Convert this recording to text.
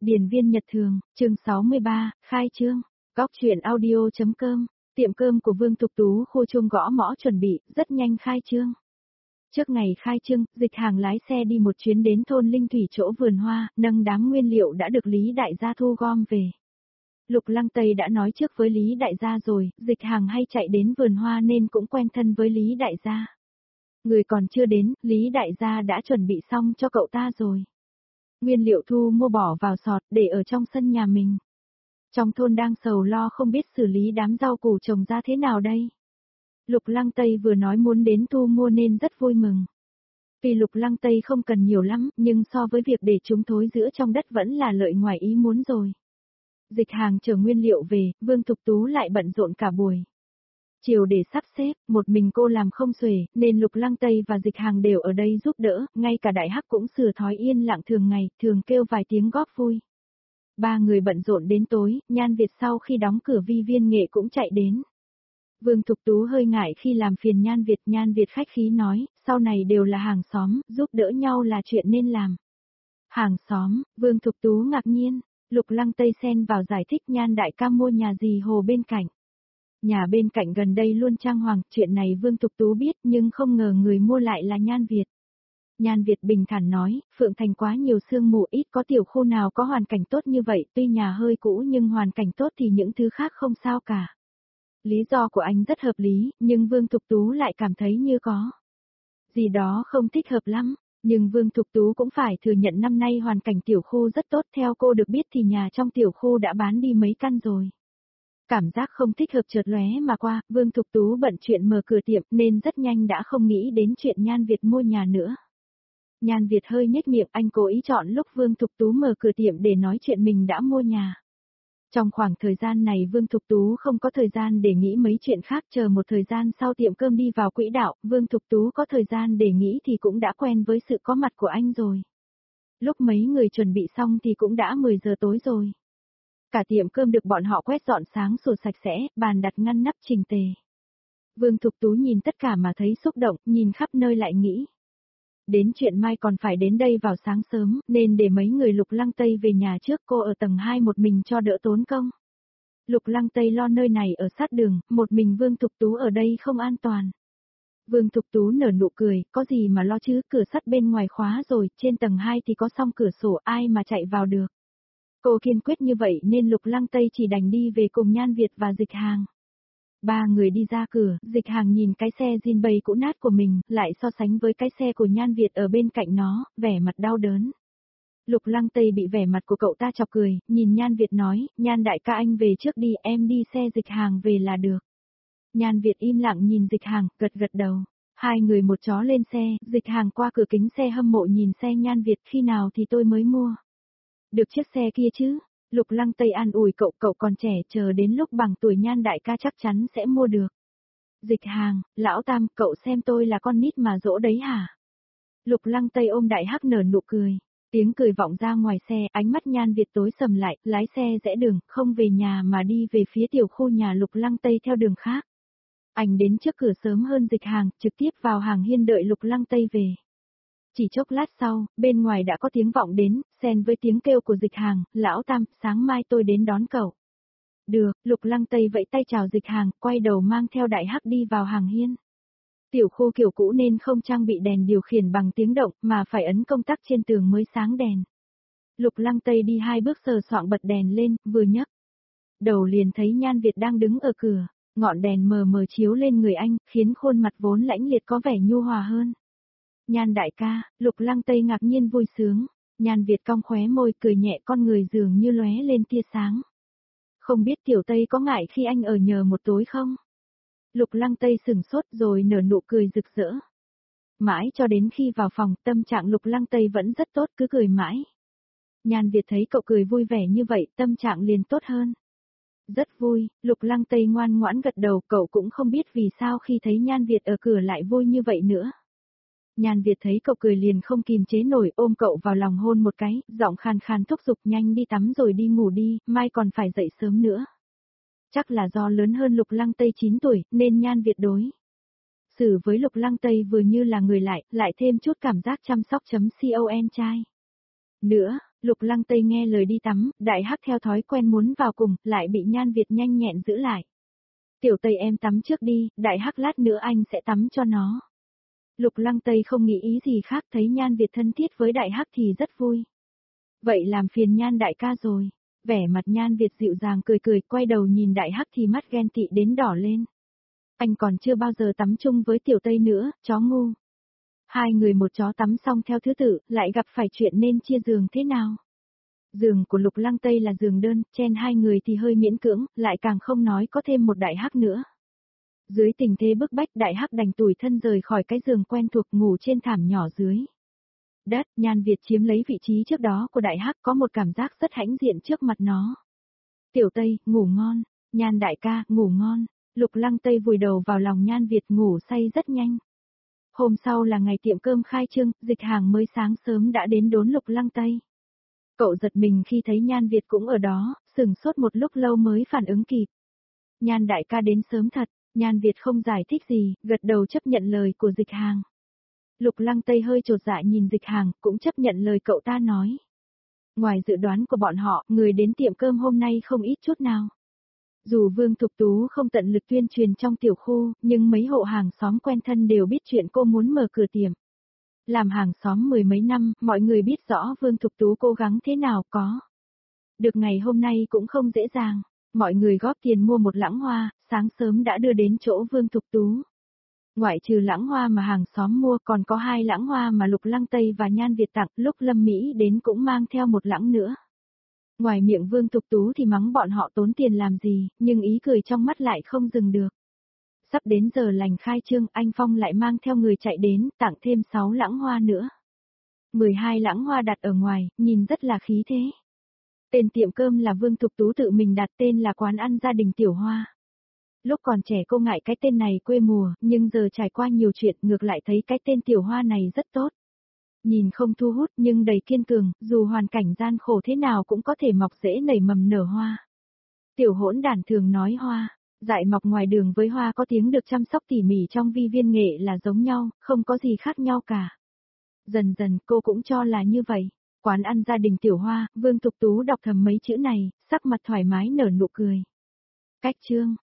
Điền viên nhật thường, chương 63, khai trương, góc truyện audio.com, tiệm cơm của Vương Thục Tú khu chuông gõ mõ chuẩn bị, rất nhanh khai trương. Trước ngày khai trương, Dịch Hàng lái xe đi một chuyến đến thôn Linh Thủy chỗ vườn hoa, nâng đám nguyên liệu đã được Lý Đại gia thu gom về. Lục Lăng Tây đã nói trước với Lý Đại gia rồi, Dịch Hàng hay chạy đến vườn hoa nên cũng quen thân với Lý Đại gia. Người còn chưa đến, Lý Đại gia đã chuẩn bị xong cho cậu ta rồi. Nguyên liệu thu mua bỏ vào sọt để ở trong sân nhà mình. Trong thôn đang sầu lo không biết xử lý đám rau củ trồng ra thế nào đây. Lục Lăng Tây vừa nói muốn đến thu mua nên rất vui mừng. Vì Lục Lăng Tây không cần nhiều lắm, nhưng so với việc để chúng thối rữa trong đất vẫn là lợi ngoài ý muốn rồi. Dịch Hàng chở nguyên liệu về, Vương Thục Tú lại bận rộn cả buổi. Chiều để sắp xếp, một mình cô làm không xuể, nên Lục Lăng Tây và Dịch Hàng đều ở đây giúp đỡ, ngay cả Đại Hắc cũng sửa thói yên lặng thường ngày, thường kêu vài tiếng góp vui. Ba người bận rộn đến tối, Nhan Việt sau khi đóng cửa Vi Viên Nghệ cũng chạy đến. Vương Thục Tú hơi ngại khi làm phiền Nhan Việt khách khí nói, sau này đều là hàng xóm, giúp đỡ nhau là chuyện nên làm. Hàng xóm, Vương Thục Tú ngạc nhiên, Lục Lăng Tây xen vào giải thích Nhan đại ca mua nhà dì Hồ bên cạnh. Nhà bên cạnh gần đây luôn trang hoàng, chuyện này Vương Thục Tú biết nhưng không ngờ người mua lại là Nhan Việt. Nhan Việt bình thản nói, Phượng Thành quá nhiều sương mù, ít có tiểu khu nào có hoàn cảnh tốt như vậy, tuy nhà hơi cũ nhưng hoàn cảnh tốt thì những thứ khác không sao cả. Lý do của anh rất hợp lý, nhưng Vương Thục Tú lại cảm thấy như có gì đó không thích hợp lắm. Nhưng Vương Thục Tú cũng phải thừa nhận năm nay hoàn cảnh tiểu khu rất tốt, theo cô được biết thì nhà trong tiểu khu đã bán đi mấy căn rồi. Cảm giác không thích hợp chợt lóe mà qua, Vương Thục Tú bận chuyện mở cửa tiệm nên rất nhanh đã không nghĩ đến chuyện Nhan Việt mua nhà nữa. Nhan Việt hơi nhếch miệng, anh cố ý chọn lúc Vương Thục Tú mở cửa tiệm để nói chuyện mình đã mua nhà. Trong khoảng thời gian này Vương Thục Tú không có thời gian để nghĩ mấy chuyện khác, chờ một thời gian sau tiệm cơm đi vào quỹ đạo, Vương Thục Tú có thời gian để nghĩ thì cũng đã quen với sự có mặt của anh rồi. Lúc mấy người chuẩn bị xong thì cũng đã 10 giờ tối rồi. Cả tiệm cơm được bọn họ quét dọn sáng sủa sạch sẽ, bàn đặt ngăn nắp chỉnh tề. Vương Thục Tú nhìn tất cả mà thấy xúc động, nhìn khắp nơi lại nghĩ. Đến chuyện mai còn phải đến đây vào sáng sớm, nên để mấy người Lục Lăng Tây về nhà trước, cô ở tầng 2 một mình cho đỡ tốn công. Lục Lăng Tây lo nơi này ở sát đường, một mình Vương Thục Tú ở đây không an toàn. Vương Thục Tú nở nụ cười, có gì mà lo chứ, cửa sắt bên ngoài khóa rồi, trên tầng 2 thì có song cửa sổ, ai mà chạy vào được. Cô kiên quyết như vậy nên Lục Lăng Tây chỉ đành đi về cùng Nhan Việt và Dịch Hàng. Ba người đi ra cửa, Dịch Hàng nhìn cái xe zin bầy cũ nát của mình, lại so sánh với cái xe của Nhan Việt ở bên cạnh nó, vẻ mặt đau đớn. Lục Lăng Tây bị vẻ mặt của cậu ta chọc cười, nhìn Nhan Việt nói, Nhan đại ca anh về trước đi, em đi xe Dịch Hàng về là được. Nhan Việt im lặng nhìn Dịch Hàng, gật gật đầu. Hai người một chó lên xe, Dịch Hàng qua cửa kính xe hâm mộ nhìn xe Nhan Việt, khi nào thì tôi mới mua. Được chiếc xe kia chứ. Lục Lăng Tây an ủi cậu còn trẻ, chờ đến lúc bằng tuổi Nhan đại ca chắc chắn sẽ mua được. Dịch Hàng, lão Tam, cậu xem tôi là con nít mà dỗ đấy hả? Lục Lăng Tây ôm Đại Hắc nở nụ cười. Tiếng cười vọng ra ngoài xe, ánh mắt Nhan Việt tối sầm lại, lái xe rẽ đường, không về nhà mà đi về phía tiểu khu nhà Lục Lăng Tây theo đường khác. Anh đến trước cửa sớm hơn Dịch Hàng, trực tiếp vào hàng hiên đợi Lục Lăng Tây về. Chỉ chốc lát sau, bên ngoài đã có tiếng vọng đến, xen với tiếng kêu của Dịch Hàng, lão Tam, sáng mai tôi đến đón cậu. Được, Lục Lăng Tây vẫy tay chào Dịch Hàng, quay đầu mang theo Đại Hắc đi vào hàng hiên. Tiểu khu kiểu cũ nên không trang bị đèn điều khiển bằng tiếng động, mà phải ấn công tắc trên tường mới sáng đèn. Lục Lăng Tây đi 2 bước sờ soạng bật đèn lên, vừa nhấc đầu liền thấy Nhan Việt đang đứng ở cửa, ngọn đèn mờ mờ chiếu lên người anh, khiến khuôn mặt vốn lãnh liệt có vẻ nhu hòa hơn. Nhan đại ca, Lục Lăng Tây ngạc nhiên vui sướng, Nhan Việt cong khóe môi cười nhẹ, con người dường như lóe lên tia sáng. Không biết Tiểu Tây có ngại khi anh ở nhờ một tối không? Lục Lăng Tây sửng sốt rồi nở nụ cười rực rỡ. Mãi cho đến khi vào phòng, tâm trạng Lục Lăng Tây vẫn rất tốt, cứ cười mãi. Nhan Việt thấy cậu cười vui vẻ như vậy, tâm trạng liền tốt hơn. Rất vui, Lục Lăng Tây ngoan ngoãn gật đầu, cậu cũng không biết vì sao khi thấy Nhan Việt ở cửa lại vui như vậy nữa. Nhan Việt thấy cậu cười liền không kìm chế nổi, ôm cậu vào lòng hôn một cái, giọng khàn khàn thúc giục nhanh đi tắm rồi đi ngủ đi, mai còn phải dậy sớm nữa. Chắc là do lớn hơn Lục Lăng Tây 9 tuổi, nên Nhan Việt đối xử với Lục Lăng Tây vừa như là người lại thêm chút cảm giác chăm sóc.com trai. Nữa, Lục Lăng Tây nghe lời đi tắm, Đại Hắc theo thói quen muốn vào cùng, lại bị Nhan Việt nhanh nhẹn giữ lại. Tiểu Tây em tắm trước đi, Đại Hắc lát nữa anh sẽ tắm cho nó. Lục Lăng Tây không nghĩ ý gì khác, thấy Nhan Việt thân thiết với Đại Hắc thì rất vui. Vậy làm phiền Nhan đại ca rồi. Vẻ mặt Nhan Việt dịu dàng cười cười, quay đầu nhìn Đại Hắc thì mắt ghen tị đến đỏ lên. Anh còn chưa bao giờ tắm chung với Tiểu Tây nữa, chó ngu. Hai người một chó tắm xong theo thứ tự, lại gặp phải chuyện nên chia giường thế nào? Giường của Lục Lăng Tây là giường đơn, chen hai người thì hơi miễn cưỡng, lại càng không nói có thêm một Đại Hắc nữa. Dưới tình thế bức bách, Đại Hắc đành tủi thân rời khỏi cái giường quen thuộc, ngủ trên thảm nhỏ dưới đất. Nhan Việt chiếm lấy vị trí trước đó của Đại Hắc, có một cảm giác rất hãnh diện trước mặt nó. Tiểu Tây, ngủ ngon. Nhan đại ca, ngủ ngon. Lục Lăng Tây vùi đầu vào lòng Nhan Việt, ngủ say rất nhanh. Hôm sau là ngày tiệm cơm khai trương, Dịch Hàng mới sáng sớm đã đến đón Lục Lăng Tây. Cậu giật mình khi thấy Nhan Việt cũng ở đó, sửng sốt một lúc lâu mới phản ứng kịp. Nhan đại ca đến sớm thật. Nhan Việt không giải thích gì, gật đầu chấp nhận lời của Dịch Hàng. Lục Lăng Tây hơi chột dạ nhìn Dịch Hàng, cũng chấp nhận lời cậu ta nói. Ngoài dự đoán của bọn họ, người đến tiệm cơm hôm nay không ít chút nào. Dù Vương Thục Tú không tận lực tuyên truyền trong tiểu khu, nhưng mấy hộ hàng xóm quen thân đều biết chuyện cô muốn mở cửa tiệm. Làm hàng xóm mười mấy năm, mọi người biết rõ Vương Thục Tú cố gắng thế nào có. Được ngày hôm nay cũng không dễ dàng. Mọi người góp tiền mua một lẵng hoa, sáng sớm đã đưa đến chỗ Vương Thục Tú. Ngoại trừ lẵng hoa mà hàng xóm mua, còn có 2 lẵng hoa mà Lục Lăng Tây và Nhan Việt tặng, lúc Lâm Mỹ đến cũng mang theo một lẵng nữa. Ngoài miệng Vương Thục Tú thì mắng bọn họ tốn tiền làm gì, nhưng ý cười trong mắt lại không dừng được. Sắp đến giờ lành khai trương, anh Phong lại mang theo người chạy đến, tặng thêm 6 lẵng hoa nữa. 12 lẵng hoa đặt ở ngoài, nhìn rất là khí thế. Tên tiệm cơm là Vương Thục Tú tự mình đặt, tên là quán ăn gia đình Tiểu Hoa. Lúc còn trẻ cô ngại cái tên này quê mùa, nhưng giờ trải qua nhiều chuyện ngược lại thấy cái tên Tiểu Hoa này rất tốt. Nhìn không thu hút nhưng đầy kiên cường, dù hoàn cảnh gian khổ thế nào cũng có thể mọc rễ nảy mầm nở hoa. Tiểu Hỗn Đản thường nói hoa, dại mọc ngoài đường với hoa có tiếng được chăm sóc tỉ mỉ trong vi viên nghệ là giống nhau, không có gì khác nhau cả. Dần dần cô cũng cho là như vậy. Quán ăn gia đình Tiểu Hoa, Vương Thục Tú đọc thầm mấy chữ này, sắc mặt thoải mái nở nụ cười. Cách chương